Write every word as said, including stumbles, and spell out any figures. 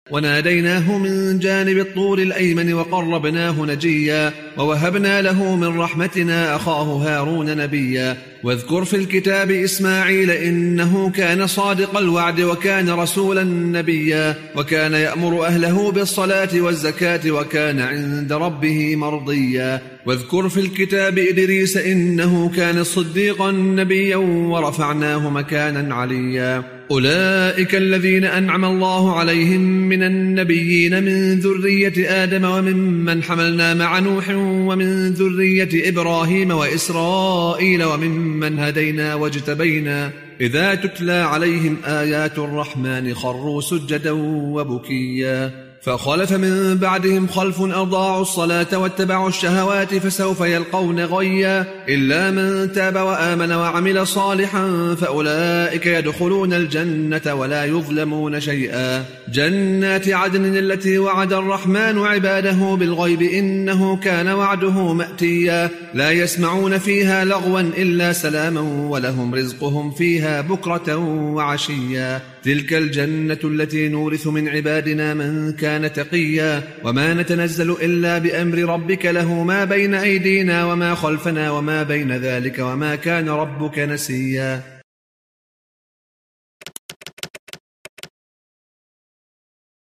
وناديناه من جانب الطور الأيمن وقربناه نجيا ووهبنا له من رحمتنا أخاه هارون نبيا واذكر في الكتاب إسماعيل إنه كان صادق الوعد وكان رسولا نبيا وكان يأمر أهله بالصلاة والزكاة وكان عند ربه مرضيا واذكر في الكتاب إدريس إنه كان صديقا نبيا ورفعناه مكانا عليا أولئك الذين أنعم الله عليهم من النبيين من ذرية آدم وممن حملنا مع نوح ومن ذرية إبراهيم وإسرائيل وممن هدينا واجتبينا إذا تتلى عليهم آيات الرحمن خروا سجدا وبكيا فخلف من بعدهم خلف أضاعوا الصلاة واتبعوا الشهوات فسوف يلقون غيا إلا من تاب وآمن وعمل صالحا فأولئك يدخلون الجنة ولا يظلمون شيئا جنات عدن التي وعد الرحمن عباده بالغيب إنه كان وعده مأتيا لا يسمعون فيها لغوا إلا سلاما ولهم رزقهم فيها بكرة وعشيا تلك الجنة التي نورث من عبادنا من كان تقيا وما نتنزل إلا بأمر ربك له ما بين أيدينا وما خلفنا وما بين ذلك وما كان ربك نسيا